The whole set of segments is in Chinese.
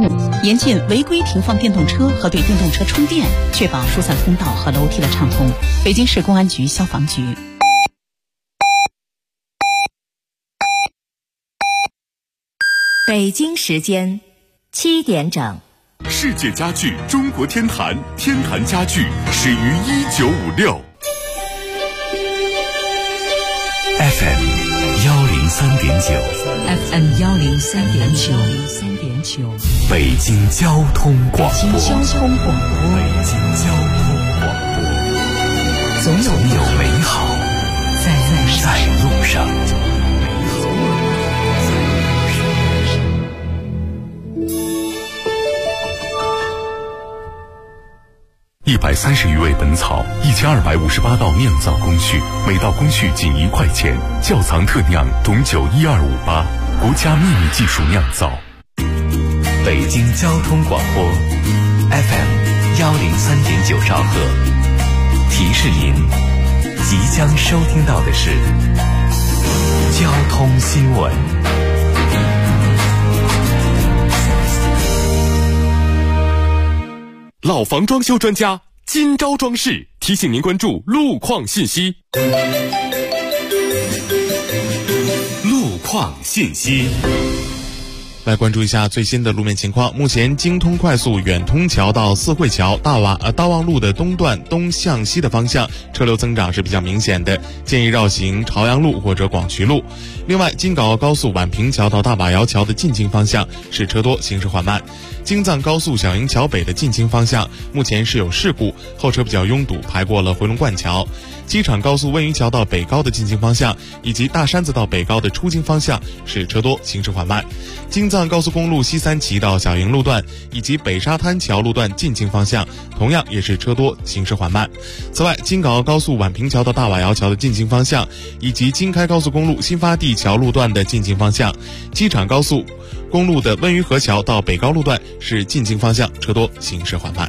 务，严禁违规停放电动车和对电动车充电，确保疏散通道和楼梯的畅通。北京市公安局消防局。 北京时间7点整。 世界家具中国天坛，天坛家具始于1956。FM 103.9 103.9 北京交通广播。总有美好在路上。130余味本草，1258道酿造工序，每道工序仅1块钱。窖藏特酿董酒12588，国家秘密技术酿造。北京交通广播 FM 103.9兆赫，提示您即将收听到的是交通新闻。老房装修专家金招装饰提醒您关注路况信息。路况信息， 来关注一下最新的路面情况。目前京通快速远通桥到四惠桥大望路的东段东向西的方向车流增长是比较明显的，建议绕行朝阳路或者广渠路。另外，京港澳高速宛平桥到大马窑桥的进京方向是车多，行驶缓慢。京藏高速小营桥北的进京方向目前是有事故，后车比较拥堵，排过了回龙观桥。机场高速温榆桥到北高的进京方向以及大山子到北高的出京方向是车多，行驶缓慢。京藏高速公路西三旗到小营路段以及北沙滩桥路段进京方向同样也是车多，行驶缓慢。此外，京港澳高速宛平桥到大瓦窑桥的进京方向以及京开高速公路新发地桥路段的进京方向，机场高速公路的温榆河桥到北高路段是进京方向车多，行驶缓慢。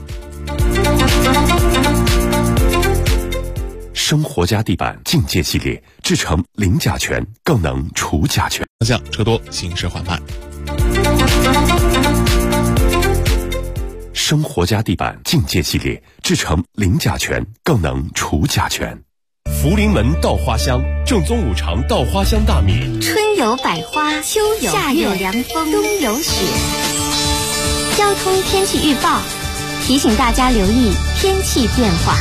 生活家地板境界系列制成零甲醛，更能除甲醛。 方向车多，行驶缓慢。 生活家地板境界系列制成零甲醛，更能除甲醛。福临门稻花香，正宗五常稻花香大米。 春有百花，秋有夏有凉风，冬有雪。交通天气预报提醒大家留意天气变化。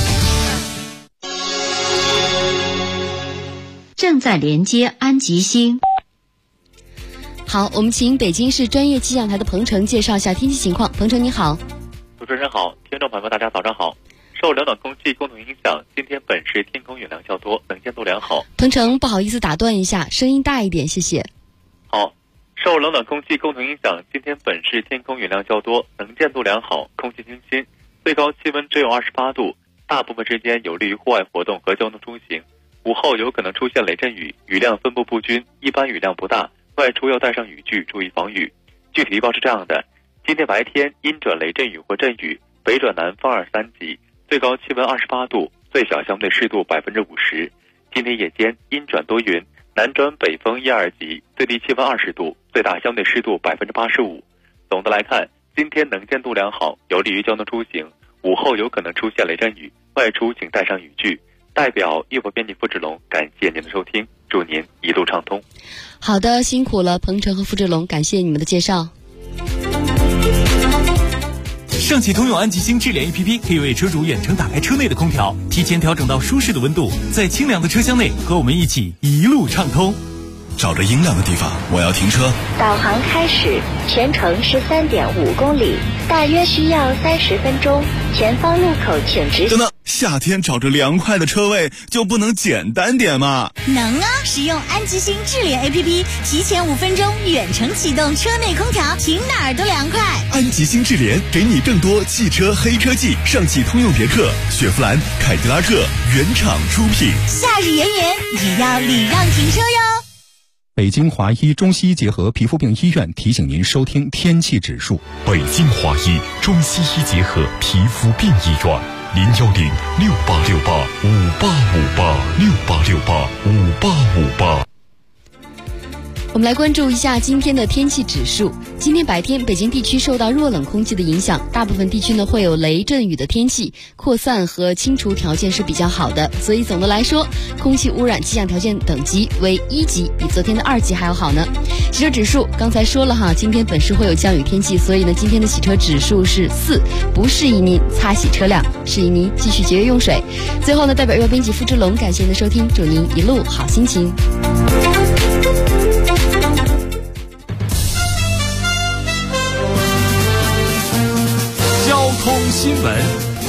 正在连接安吉星。 好，我们请北京市专业气象台的彭程介绍一下天气情况。彭程你好。 主持人好，听众朋友们大家早上好。受冷暖空气共同影响，今天本市天空云量较多，能见度良好。 彭程，不好意思打断一下，声音大一点，谢谢。 好，受冷暖空气共同影响，今天本市天空云量较多，能见度良好，空气清新，最高气温只有28度，大部分时间有利于户外活动和交通出行。午后有可能出现雷阵雨，雨量分布不均，一般雨量不大，外出要带上雨具，注意防雨。具体预报是这样的：今天白天阴转雷阵雨或阵雨，北转南风2、3级，最高气温28度，最小相对湿度50%。今天夜间阴转多云，南转北风1、2级，最低气温20度，最大相对湿度85%。总的来看，今天能见度良好，有利于交通出行。午后有可能出现雷阵雨，外出请带上雨具。代表一会编辑付志龙，感谢您的收听，祝您一路畅通。 好的，辛苦了彭程和付志龙，感谢你们的介绍。 上汽通用安吉星智联 APP 可以为车主远程打开车内的空调，提前调整到舒适的温度，在清凉的车厢内和我们一起一路畅通。 找着阴凉的地方，我要停车。 导航开始，全程13.5公里，大约需要30分钟。前方路口请直行。 等等，夏天找着凉快的车位就不能简单点吗？ 能啊！使用安吉星智联 APP， 提前5分钟远程启动车内空调，停哪儿都凉快。 安吉星智联给你更多汽车黑科技，上汽通用别克、雪佛兰、凯迪拉克原厂出品。 夏日炎炎也要礼让停车哟。 北京华医中西医结合皮肤病医院提醒您收听天气指数。 北京华医中西医结合皮肤病医院，01068685858，68685858。 我们来关注一下今天的天气指数。今天白天，北京地区受到弱冷空气的影响，大部分地区呢会有雷阵雨的天气，扩散和清除条件是比较好的，所以总的来说，空气污染气象条件等级为1级，比昨天的2级还要好呢。洗车指数刚才说了哈，今天本市会有降雨天气，所以呢，今天的洗车指数是4，不适宜您擦洗车辆，适宜您继续节约用水。最后呢，代表月编辑付志龙感谢您的收听，祝您一路好心情。 交通新闻。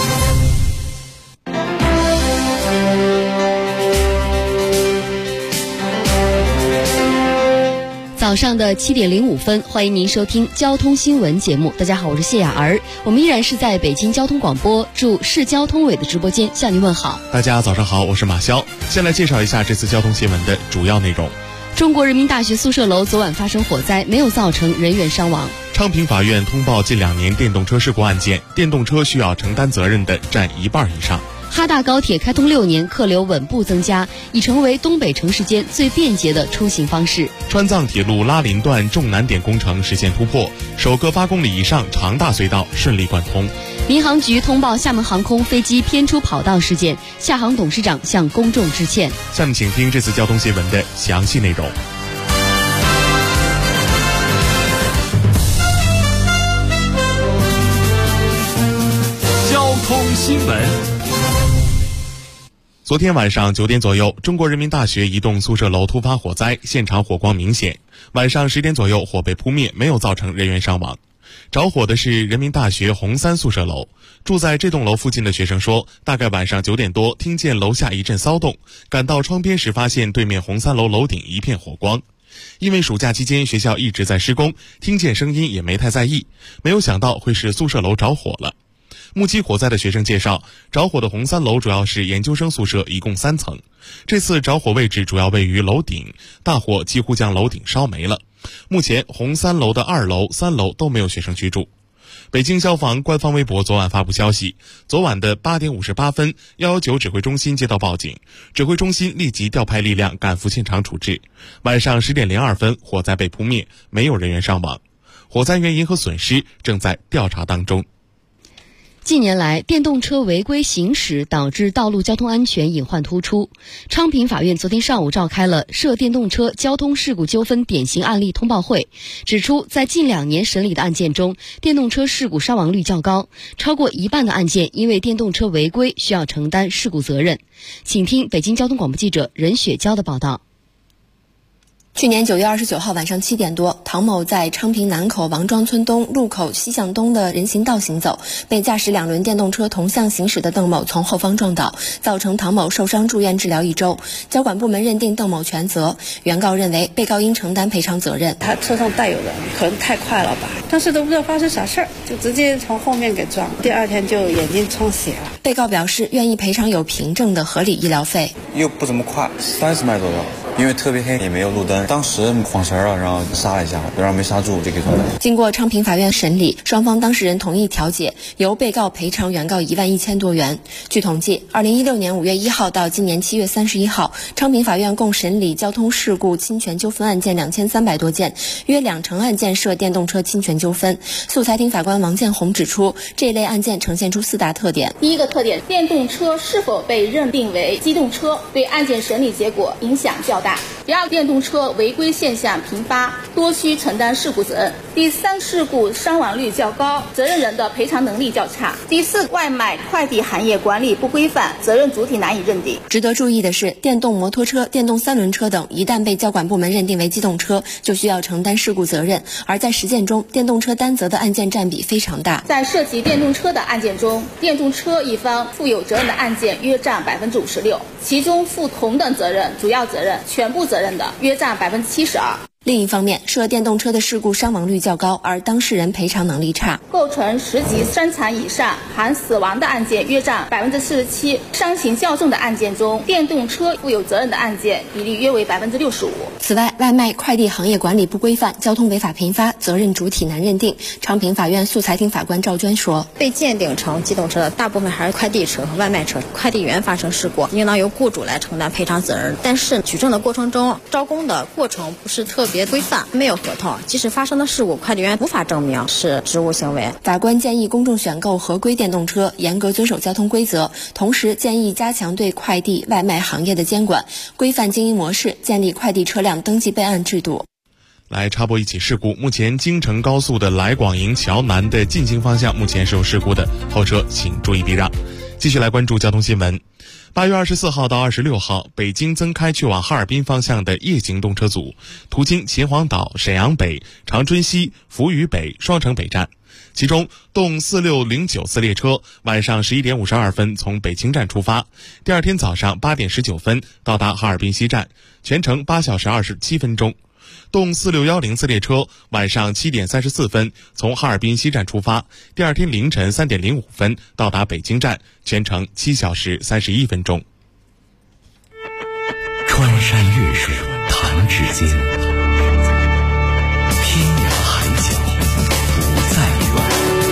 早上的7点05分，欢迎您收听交通新闻节目。大家好，我是谢雅儿，我们依然是在北京交通广播驻市交通委的直播间向您问好。 大家早上好，我是马潇。先来介绍一下这次交通新闻的主要内容。 中国人民大学宿舍楼昨晚发生火灾，没有造成人员伤亡。 昌平法院通报近2年电动车事故案件，电动车需要承担责任的占1半以上。 哈大高铁开通6年，客流稳步增加，已成为东北城市间最便捷的出行方式。 川藏铁路拉林段重难点工程实现突破，首个8公里以上长大隧道顺利贯通。 民航局通报厦门航空飞机偏出跑道事件，厦航董事长向公众致歉。 下面请听这次交通新闻的详细内容。 交通新闻。 昨天晚上9点左右，中国人民大学一栋宿舍楼突发火灾，现场火光明显。晚上10点左右，火被扑灭，没有造成人员伤亡。着火的是人民大学红3宿舍楼。住在这栋楼附近的学生说，大概晚上9点多，听见楼下一阵骚动，赶到窗边时发现对面红3楼楼顶一片火光。因为暑假期间学校一直在施工，听见声音也没太在意，没有想到会是宿舍楼着火了。目击火灾的学生介绍，着火的红3楼主要是研究生宿舍，一共3层。这次着火位置主要位于楼顶，大火几乎将楼顶烧没了。目前红3楼的2楼、3楼都没有学生居住。北京消防官方微博昨晚发布消息，昨晚的8点58分，119指挥中心接到报警，指挥中心立即调派力量赶赴现场处置。晚上10点02分，火灾被扑灭，没有人员伤亡。火灾原因和损失正在调查当中。 近年来，电动车违规行驶导致道路交通安全隐患突出。昌平法院昨天上午召开了涉电动车交通事故纠纷典型案例通报会，指出在近2年审理的案件中，电动车事故伤亡率较高，超过1半的案件因为电动车违规需要承担事故责任。请听北京交通广播记者任雪娇的报道。 去年9月29号晚上7点多，唐某在昌平南口王庄村东路口西向东的人行道行走，被驾驶2轮电动车同向行驶的邓某从后方撞倒，造成唐某受伤住院治疗1周。交管部门认定邓某全责，原告认为被告应承担赔偿责任。 他车上带有的可能太快了吧，当时都不知道发生啥事儿，就直接从后面给撞，第2天就眼睛充血了。 被告表示愿意赔偿有凭证的合理医疗费。 又不怎么快，30迈左右。因为特别黑，也没有路灯，当时晃神了，然后刹了一下，然后没刹住就给撞了。 经过昌平法院审理，双方当事人同意调解，由被告赔偿原告11000多元。据统计，2016年5月1号到今年7月31号，昌平法院共审理交通事故侵权纠纷案件2300多件，约2成案件涉电动车侵权纠纷。诉裁庭法官王建红指出，这类案件呈现出4大特点。 第一个特点，电动车是否被认定为机动车，对案件审理结果影响较大。第二，电动车违规现象频发，多需承担事故责任。第三，事故伤亡率较高，责任人的赔偿能力较差。第四，外卖快递行业管理不规范，责任主体难以认定。 值得注意的是，电动摩托车、电动3轮车等一旦被交管部门认定为机动车，就需要承担事故责任，而在实践中，电动车担责的案件占比非常大。 在涉及电动车的案件中，电动车一方负有责任的案件约占56%，其中负同等责任、主要责任、全部责任的约占72%。 另一方面，涉电动车的事故伤亡率较高，而当事人赔偿能力差。 构成10级伤残以上含死亡的案件约占47%，伤情较重的案件中，电动车负有责任的案件比例约为65%。 此外，外卖快递行业管理不规范，交通违法频发，责任主体难认定。昌平法院诉裁庭法官赵娟说， 被鉴定成机动车的大部分还是快递车和外卖车，快递员发生事故应当由雇主来承担赔偿责任，但是举证的过程中，招工的过程不是特别别规范，没有合同，即使发生了事故，快递员无法证明是职务行为。 法官建议公众选购合规电动车，严格遵守交通规则，同时建议加强对快递外卖行业的监管，规范经营模式，建立快递车辆登记备案制度。 来插播一起事故，目前京承高速的来广营桥南的进京方向目前是有事故的，后车请注意避让。继续来关注交通新闻。8月24号到26号，北京增开去往哈尔滨方向的夜行动车组，途经秦皇岛、沈阳北、长春西、扶余北、双城北站。其中动4609次列车晚上11点52分从北京站出发，第二天早上8点19分到达哈尔滨西站，全程8小时27分钟。动4610次列车晚上7点34分从哈尔滨西站出发，第二天凌晨3点05分到达北京站，全程7小时31分钟。 穿山越水弹指间，天涯海角不再远。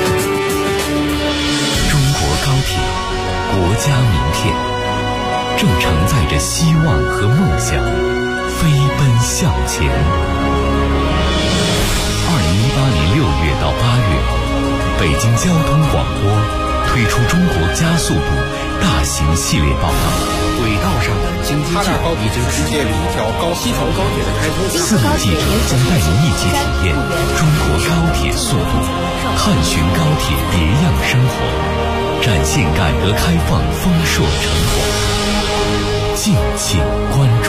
中国高铁，国家名片，正承载着希望和梦想飞奔向前。2018年6月到8月，北京交通广播推出中国加速度大型系列报道。轨道上的京津冀已经实现了一条西条高铁的开通。4路记者将带您一起体验中国高铁速度，探寻高铁别样生活，展现改革开放丰硕成果。敬请关注。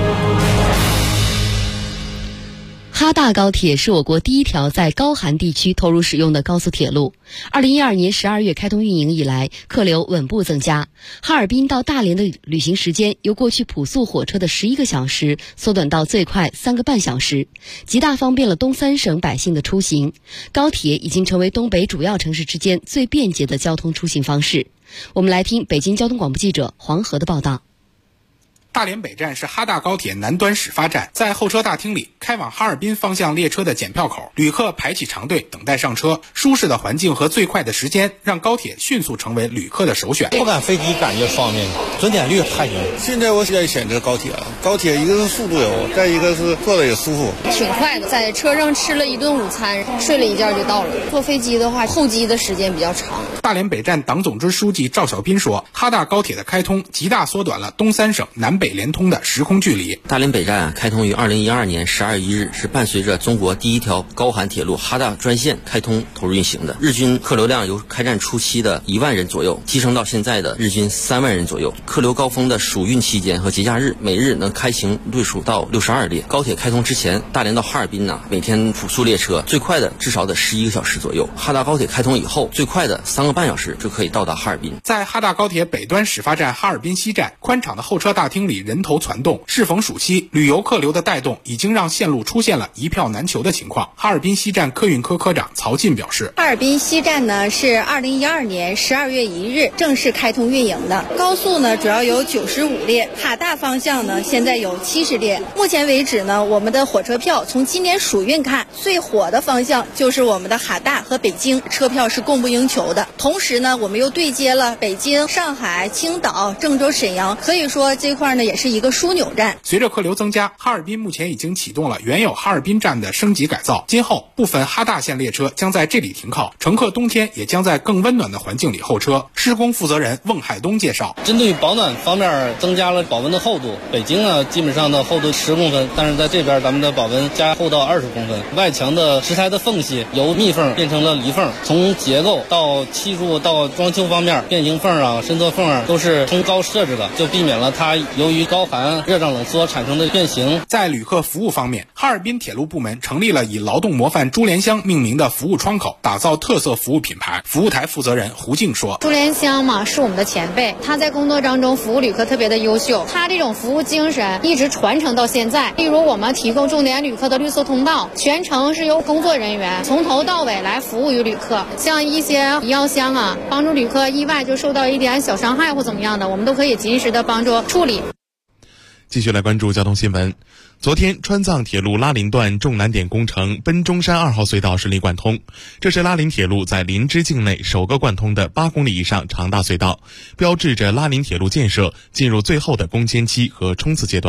哈大高铁是我国第一条在高寒地区投入使用的高速铁路。2012年12月开通运营以来，客流稳步增加。哈尔滨到大连的旅行时间由过去普速火车的11个小时缩短到最快3个半小时，极大方便了东三省百姓的出行。高铁已经成为东北主要城市之间最便捷的交通出行方式。我们来听北京交通广播记者黄河的报道。 大连北站是哈大高铁南端始发站，在候车大厅里，开往哈尔滨方向列车的检票口，旅客排起长队等待上车。舒适的环境和最快的时间，让高铁迅速成为旅客的首选。 不赶飞机感觉方便，准点率太行。 现在我愿意选择高铁了，高铁一个是速度有，再一个是坐的也舒服， 挺快的。在车上吃了一顿午餐，睡了一觉就到了。坐飞机的话，候机的时间比较长。 大连北站党总支书记赵小斌说，哈大高铁的开通极大缩短了东三省南北联通的时空距离。 大连北站开通于2012年12月1日，是伴随着中国第一条高寒铁路哈大专线开通投入运行的。日均客流量由开站初期的1万人左右提升到现在的日均3万人左右。客流高峰的暑运期间和节假日，每日能开行列数到62列。高铁开通之前，大连到哈尔滨每天普速列车最快的至少得11个小时左右。哈大高铁开通以后，最快的3个半小时就可以到达哈尔滨。 在哈大高铁北端始发站哈尔滨西站，宽敞的候车大厅里人头攒动。适逢暑期，旅游客流的带动已经让线路出现了一票难求的情况。哈尔滨西站客运科科长曹进表示， 哈尔滨西站呢是2012年12月1日正式开通运营的，高速呢主要有95列，哈大方向呢现在有70列。目前为止呢，我们的火车票从今年暑运看，最火的方向就是我们的哈大和北京，车票是供不应求的。同时呢，我们又对接了北京、上海、青岛、郑州、沈阳，可以说这块呢也是一个枢纽站。 随着客流增加，哈尔滨目前已经启动了原有哈尔滨站的升级改造，今后部分哈大线列车将在这里停靠，乘客冬天也将在更温暖的环境里候车。施工负责人孟海东介绍， 针对于保暖方面增加了保温的厚度，北京呢基本上的厚度10公分，但是在这边咱们的保温加厚到20公分。外墙的石材的缝隙由密缝变成了离缝，从结构到砌筑到装修方面，变形缝伸缩缝都是通高设置的，就避免了它由于高寒热胀冷缩产生的变形。 在旅客服务方面，哈尔滨铁路部门成立了以劳动模范朱莲香命名的服务窗口，打造特色服务品牌。服务台负责人胡静说， 朱莲香嘛是我们的前辈，他在工作当中服务旅客特别的优秀，他这种服务精神一直传承到现在。例如我们提供重点旅客的绿色通道，全程是由工作人员从头到尾来服务于旅客，像一些医药箱帮助旅客意外就受到一点小伤害或怎么样的，我们都可以及时的帮助处理。 继续来关注交通新闻。昨天，川藏铁路拉林段重难点工程奔中山2号隧道顺利贯通，这是拉林铁路在林芝境内首个贯通的8公里以上长大隧道，标志着拉林铁路建设进入最后的攻坚期和冲刺阶段。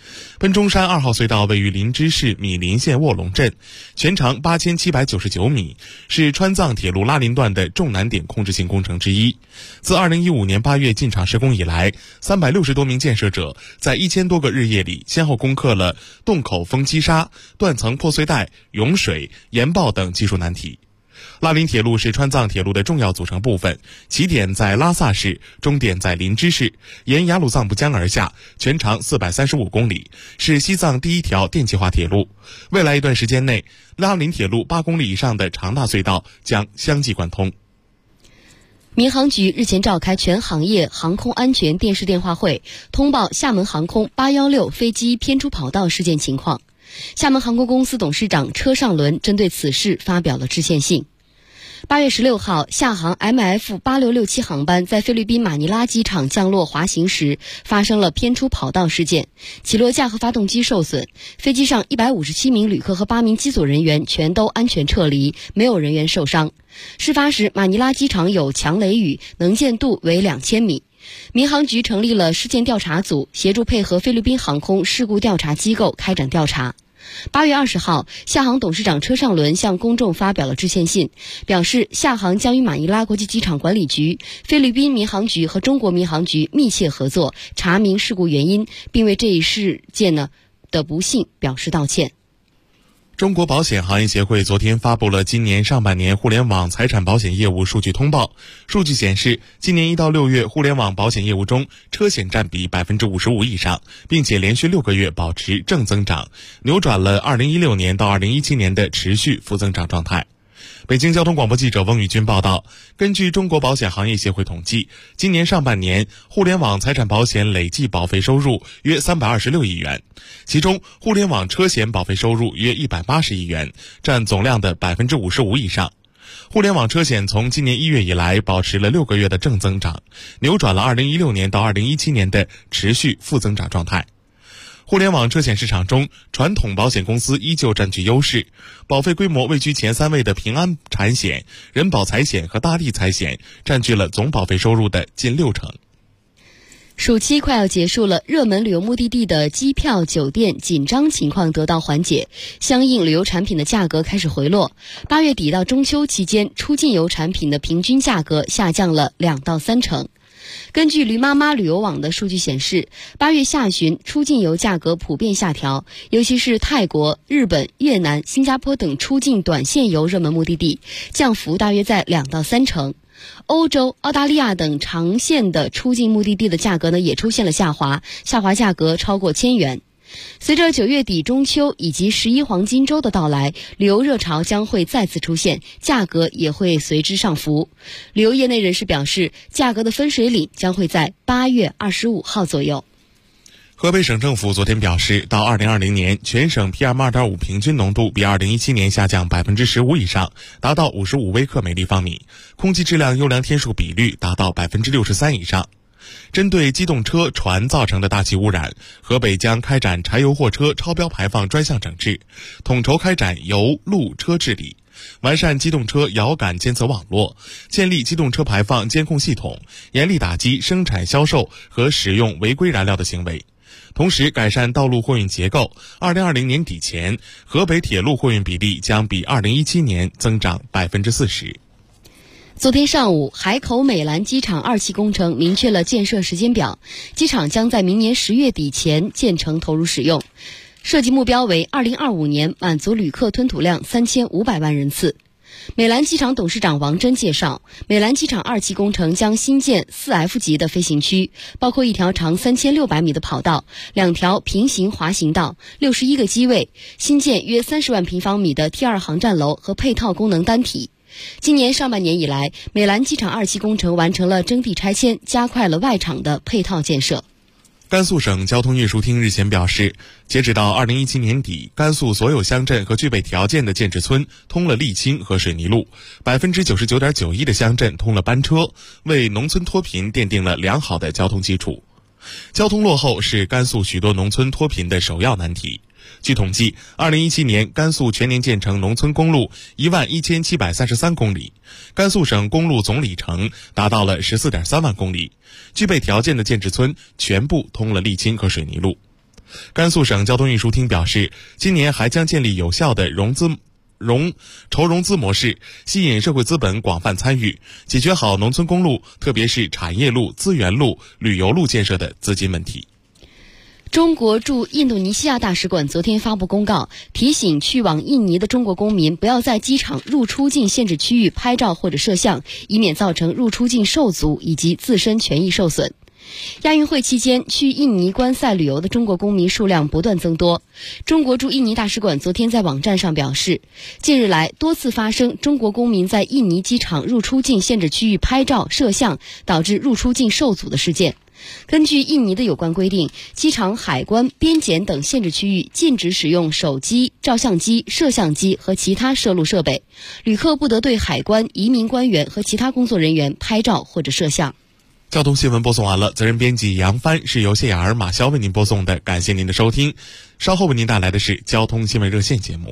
奔中山2号隧道位于林芝市米林县卧龙镇，全长8799米，是川藏铁路拉林段的重难点控制性工程之一。自2015年8月进场施工以来，360多名建设者在1000多个日夜里，先后攻克了洞口封积沙、断层破碎带、涌水、岩爆等技术难题。拉林铁路是川藏铁路的重要组成部分，起点在拉萨市，终点在林芝市，沿雅鲁藏布江而下，全长435公里，是西藏第一条电气化铁路。未来一段时间内，拉林铁路8公里以上的长大隧道将相继贯通。 民航局日前召开全行业航空安全电视电话会，通报厦门航空816飞机偏出跑道事件情况。厦门航空公司董事长车上伦针对此事发表了致歉信。8月16号，厦航 MF8667 航班在菲律宾马尼拉机场降落滑行时发生了偏出跑道事件，起落架和发动机受损，飞机上157名旅客和8名机组人员全都安全撤离，没有人员受伤。事发时，马尼拉机场有强雷雨，能见度为2000米。民航局成立了事件调查组，协助配合菲律宾航空事故调查机构开展调查。8月20号，厦航董事长车上伦向公众发表了致歉信，表示厦航将与马尼拉国际机场管理局、菲律宾民航局和中国民航局密切合作，查明事故原因，并为这一事件的不幸表示道歉。 中国保险行业协会昨天发布了今年上半年互联网财产保险业务数据通报。数据显示，今年1到6月互联网保险业务中，车险占比55%以上，并且连续6个月保持正增长，扭转了2016年到2017年的持续负增长状态。北京交通广播记者翁宇军报道，根据中国保险行业协会统计，今年上半年互联网财产保险累计保费收入约326亿元，其中互联网车险保费收入约180亿元，占总量的55%以上。互联网车险从今年1月以来保持了6个月的正增长，扭转了2016年到2017年的持续负增长状态。互联网车险市场中，传统保险公司依旧占据优势，保费规模位居前3位的平安产险、人保财险和大地财险占据了总保费收入的近60%。 暑期快要结束了，热门旅游目的地的机票、酒店紧张情况得到缓解，相应旅游产品的价格开始回落。8月底到中秋期间，出境游产品的平均价格下降了2到3成。根据驴妈妈旅游网的数据显示，8月下旬出境游价格普遍下调，尤其是泰国、日本、越南、新加坡等出境短线游热门目的地，降幅大约在2到3成。欧洲、澳大利亚等长线的出境目的地的价格也出现了下滑价格超过1000元。随着9月底中秋以及11黄金周的到来，旅游热潮将会再次出现，价格也会随之上浮。旅游业内人士表示，价格的分水岭将会在8月25号左右。 河北省政府昨天表示，到2020年，全省 PM2.5 平均浓度比2017年下降15%以上，达到55微克每立方米，空气质量优良天数比率达到63%以上。针对机动车、船造成的大气污染，河北将开展柴油货车超标排放专项整治，统筹开展油路车治理，完善机动车遥感监测网络，建立机动车排放监控系统，严厉打击生产、销售和使用违规燃料的行为。同时改善道路货运结构，2020年底前，河北铁路货运比例将比2017年增长40%。 昨天上午，海口美兰机场2期工程明确了建设时间表，机场将在明年10月底前建成投入使用，设计目标为2025年满足旅客吞吐量3500万人次。美兰机场董事长王真介绍，美兰机场2期工程将新建4F 级的飞行区，包括一条长3600米的跑道，2条平行滑行道，61个机位，新建约30万平方米的T2航站楼和配套功能单体。今年上半年以来，美兰机场2期工程完成了征地拆迁，加快了外场的配套建设。 甘肃省交通运输厅日前表示，截止到2017年底，甘肃所有乡镇和具备条件的建制村通了沥青和水泥路，99.91%的乡镇通了班车，为农村脱贫奠定了良好的交通基础。交通落后是甘肃许多农村脱贫的首要难题。据统计，2017年甘肃全年建成农村公路11733公里，甘肃省公路总里程达到了14.3万公里，具备条件的建制村全部通了沥青和水泥路。 甘肃省交通运输厅表示，今年还将建立有效的筹融资模式，吸引社会资本广泛参与，解决好农村公路，特别是产业路、资源路、旅游路建设的资金问题。 中国驻印度尼西亚大使馆昨天发布公告，提醒去往印尼的中国公民不要在机场入出境限制区域拍照或者摄像，以免造成入出境受阻以及自身权益受损。亚运会期间，去印尼观赛旅游的中国公民数量不断增多。中国驻印尼大使馆昨天在网站上表示，近日来多次发生中国公民在印尼机场入出境限制区域拍照、摄像，导致入出境受阻的事件。根据印尼的有关规定，机场、海关、边检等限制区域禁止使用手机、照相机、摄像机和其他摄录设备，旅客不得对海关、移民官员和其他工作人员拍照或者摄像。 交通新闻播送完了，责任编辑杨帆，是由谢雅儿、马潇为您播送的，感谢您的收听。稍后为您带来的是交通新闻热线节目。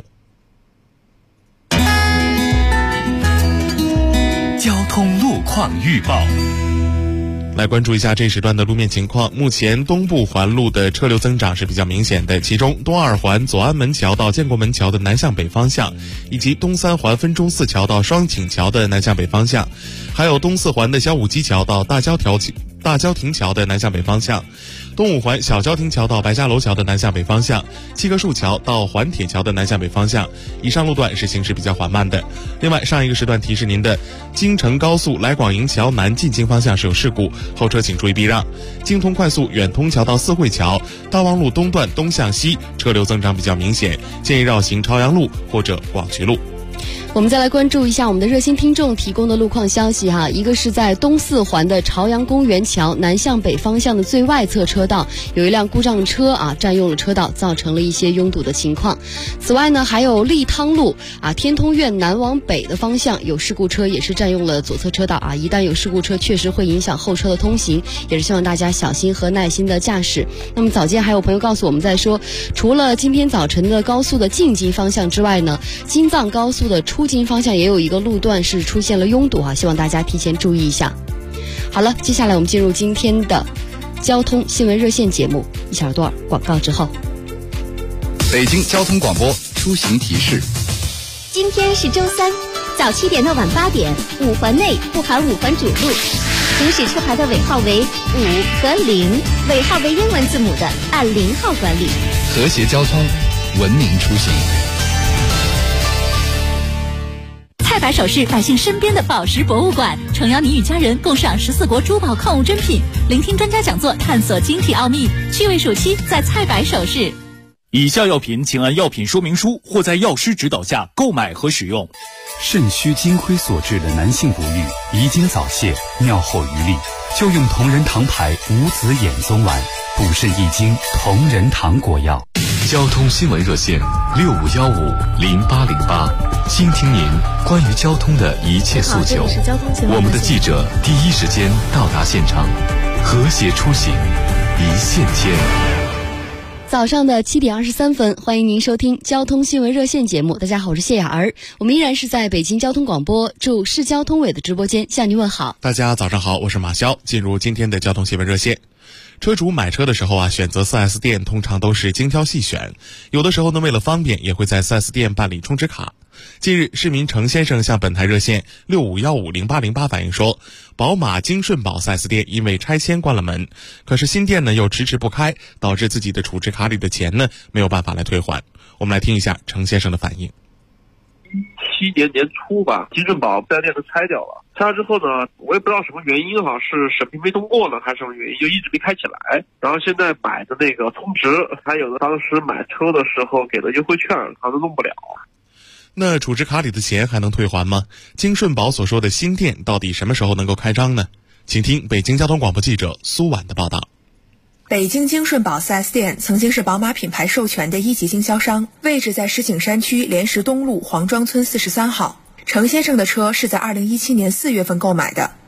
交通路况预报。 来关注一下这时段的路面情况。目前东部环路的车流增长是比较明显的，其中东二环左安门桥到建国门桥的南向北方向，以及东三环分钟寺桥到双井桥的南向北方向，还有东四环的小武基桥到大郊亭桥的南向北方向，东五环小郊亭桥到白家楼桥的南向北方向，七棵树桥到环铁桥的南向北方向，以上路段是行驶比较缓慢的。另外，上一个时段提示您的京承高速来广营桥南进京方向是有事故，后车请注意避让。京通快速远通桥到四惠桥、大望路东段东向西车流增长比较明显，建议绕行朝阳路或者广渠路。 我们再来关注一下我们的热心听众提供的路况消息哈。一个是在东四环的朝阳公园桥南向北方向的最外侧车道，有一辆故障车占用了车道，造成了一些拥堵的情况。此外呢，还有利汤路天通苑南往北的方向有事故车，也是占用了左侧车道一旦有事故车，确实会影响后车的通行，也是希望大家小心和耐心的驾驶。那么早间还有朋友告诉我们在说，除了今天早晨的高速的进京方向之外呢，京藏高速的出京方向也有一个路段是出现了拥堵希望大家提前注意一下。好了，接下来我们进入今天的交通新闻热线节目，一小段广告之后。 北京交通广播出行提示： 今天是周三，早7点到晚8点，5环内不含5环主路，行驶车牌的尾号为5和0，尾号为英文字母的按0号管理。 和谐交通，文明出行。 蔡百首饰，百姓身边的宝石博物馆，诚邀你与家人共赏14国珠宝矿物珍品，聆听专家讲座，探索晶体奥秘。趣味暑期在蔡百首饰。 以下药品请按药品说明书或在药师指导下购买和使用。 肾虚金亏所致的男性不育、遗精早泄、尿后余力，就用同仁堂牌无子衍宗丸，补肾益精，同仁堂果药。 交通新闻热线65150808，倾听您关于交通的一切诉求。我们的记者第一时间到达现场，和谐出行，一线牵。 早上的7点23分，欢迎您收听交通新闻热线节目。大家好，我是谢雅儿，我们依然是在北京交通广播驻市交通委的直播间向您问好。 大家早上好，我是马潇。进入今天的交通新闻热线。车主买车的时候选择 4S 店通常都是精挑细选，有的时候呢为了方便也会在 4S 店办理充值卡。近日，市民程先生向本台热线65150808反映说，宝马京顺宝 4S 店因为拆迁关了门，可是新店呢又迟迟不开，导致自己的储值卡里的钱呢没有办法来退还。我们来听一下程先生的反应。 17年年初吧，京顺宝4S店都拆掉了。拆了之后呢，我也不知道什么原因是审批没通过呢，还是什么原因，就一直没开起来。然后现在买的那个充值，还有当时买车的时候给的优惠券，好像都弄不了。 那储值卡里的钱还能退还吗？京顺宝所说的新店到底什么时候能够开张呢？请听北京交通广播记者苏婉的报道。 北京京顺宝 4S 店曾经是宝马品牌授权的1级经销商，位置在石景山区莲石东路黄庄村43号。程先生的车是在2017年4月份购买的，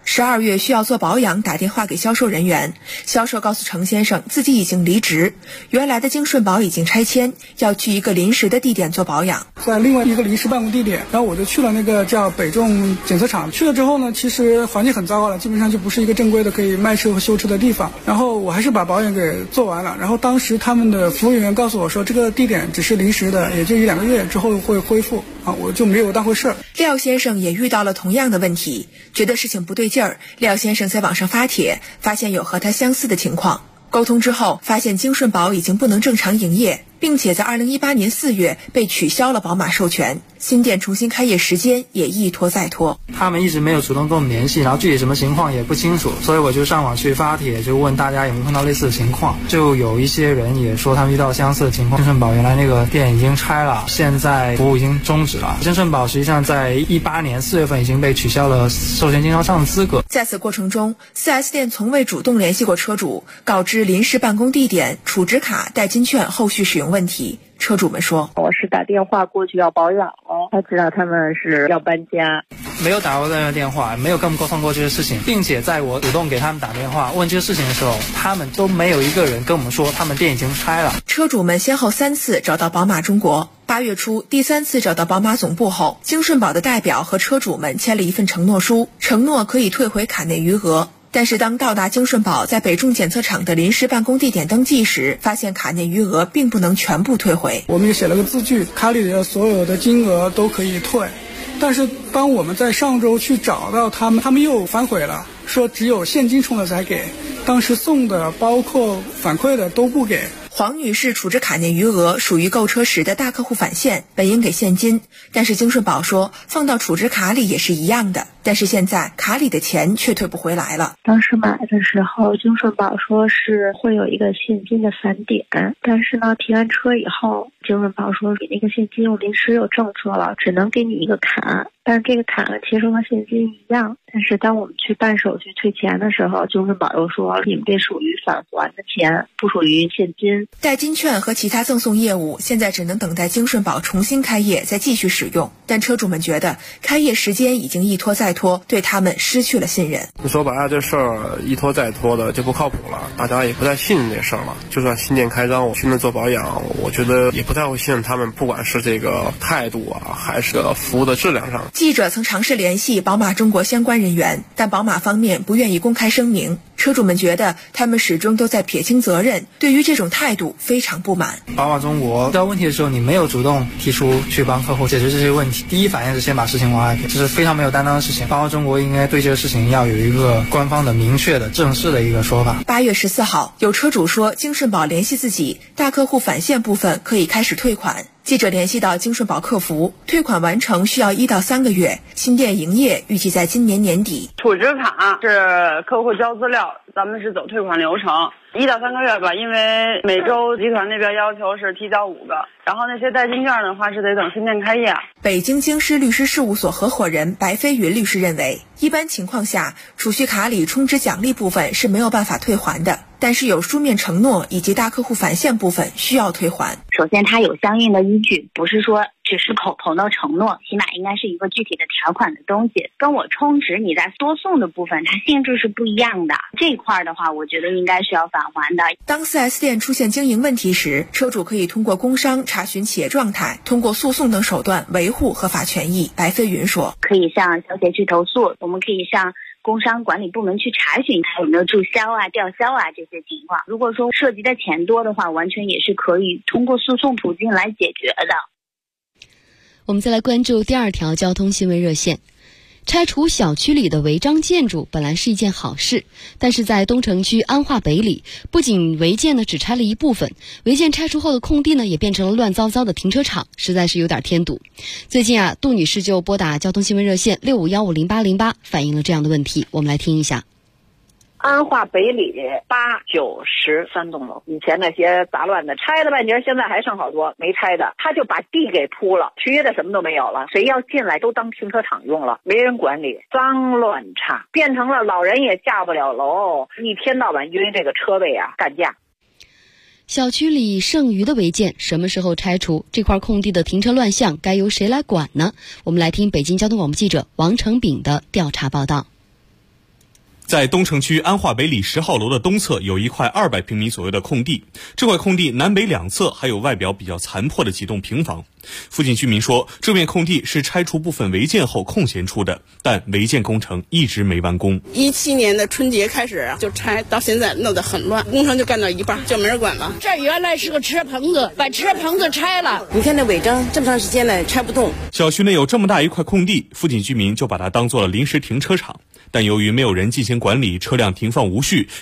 12月需要做保养，打电话给销售人员，销售告诉程先生自己已经离职，原来的京顺宝已经拆迁，要去一个临时的地点做保养。 在另外一个临时办公地点，然后我就去了那个叫北重检测厂。去了之后呢，其实环境很糟糕了，基本上就不是一个正规的可以卖车和修车的地方。然后我还是把保养给做完了，然后当时他们的服务人员告诉我说，这个地点只是临时的，也就1-2个月之后会恢复啊，我就没有当回事儿。 廖先生也遇到了同样的问题，觉得事情不对劲儿。廖先生在网上发帖，发现有和他相似的情况。沟通之后，发现京顺宝已经不能正常营业，并且在2018年4月被取消了宝马授权，新店重新开业时间也一拖再拖。 他们一直没有主动跟我们联系，然后具体什么情况也不清楚，所以我就上网去发帖，就问大家有没有碰到类似的情况。就有一些人也说他们遇到相似的情况。京顺宝原来那个店已经拆了，现在服务已经终止了。京顺宝实际上在18年4月份已经被取消了授权经销商的资格。 在此过程中， 4S 店从未主动联系过车主，告知临时办公地点、储值卡、代金券后续使用问题。车主们说， 我是打电话过去要保养了，才知道他们是要搬家， 没有打过任何电话，没有跟我们沟通过这些事情，并且在我主动给他们打电话问这些事情的时候，他们都没有一个人跟我们说他们店已经拆了。 车主们先后3次找到宝马中国，8月初第3次找到宝马总部后，京顺宝的代表和车主们签了一份承诺书，承诺可以退回卡内余额。但是当到达京顺宝在北重检测厂的临时办公地点登记时，发现卡内余额并不能全部退回。 我们也写了个字据，卡里的所有的金额都可以退，但是当我们在上周去找到他们又反悔了，说只有现金充了才给，当时送的包括反馈的都不给。 黄女士储值卡内余额属于购车时的大客户返现，本应给现金，但是京顺宝说放到储值卡里也是一样的，但是现在卡里的钱却退不回来了。 当时买的时候京顺宝说是会有一个现金的返点，但是呢提完车以后，京顺宝说你那个现金又临时有政策了，只能给你一个卡，但是这个卡呢其实和现金一样，但是当我们去办手续退钱的时候，京顺宝又说你们这属于返还的钱，不属于现金。 代金券和其他赠送业务现在只能等待京顺宝重新开业再继续使用，但车主们觉得开业时间已经一拖再拖，对他们失去了信任。 说白了，这事儿一拖再拖的就不靠谱了，大家也不再信任这事儿了。就算新店开张，我去那做保养，我觉得也不太会信任他们，不管是这个态度啊，还是服务的质量上。 记者曾尝试联系宝马中国相关人员，但宝马方面不愿意公开声明。车主们觉得他们始终都在撇清责任，对于这种态度非常不满。 宝马中国遇到问题的时候，你没有主动提出去帮客户解决这些问题，第一反应是先把事情往外撇，这是非常没有担当的事情。宝马中国应该对这个事情要有一个官方的明确的正式的一个说法。 8月14号，有车主说京顺宝联系自己，大客户返现部分可以开始退款。记者联系到京顺宝客服，退款完成需要1到3个月，新店营业预计在今年年底。 储值卡是客户交资料，咱们是走退款流程，1到3个月吧，因为美洲集团那边要求是提交5个，然后那些代金券的话是得等新店开业。 北京京师律师事务所合伙人白飞云律师认为，一般情况下，储蓄卡里充值奖励部分是没有办法退还的，但是有书面承诺以及大客户返现部分需要退还。 首先它有相应的依据，不是说只是口头的承诺，起码应该是一个具体的条款的东西。跟我充值你在多送的部分，它性质是不一样的。这一块的话，我觉得应该是要返还的。 当 4S 店出现经营问题时，车主可以通过工商查询企业状态，通过诉讼等手段维护合法权益。白飞云说， 可以向消协去投诉，我们可以向工商管理部门去查询它有没有注销啊、吊销啊这些情况。如果说涉及的钱多的话，完全也是可以通过诉讼途径来解决的。 我们再来关注第2条交通新闻热线。拆除小区里的违章建筑本来是一件好事，但是在东城区安化北里，不仅违建呢只拆了一部分，违建拆除后的空地呢也变成了乱糟糟的停车场，实在是有点添堵。最近杜女士就拨打交通新闻热线65150808反映了这样的问题，我们来听一下。 安化北里8、9、10 3栋楼，以前那些杂乱的拆了半截，现在还剩好多没拆的，他就把地给铺了，其余的什么都没有了，谁要进来都当停车场用了，没人管理，脏乱差，变成了老人也下不了楼，一天到晚因为这个车位干架。 小区里剩余的违建什么时候拆除？这块空地的停车乱象该由谁来管呢？我们来听北京交通广播记者王成炳的调查报道。 在东城区安化北里10号楼的东侧有一块200平米左右的空地，这块空地南北两侧还有外表比较残破的几栋平房。附近居民说，这片空地是拆除部分违建后空闲出的，但违建工程一直没完工。 17年的春节开始就拆，到现在弄得很乱，工程就干到一半就没人管了。 这原来是个车棚子，把车棚子拆了。 你看那违章这么长时间了拆不动。 小区内有这么大一块空地，附近居民就把它当做了临时停车场。但由于没有人进行管理，车辆停放无序，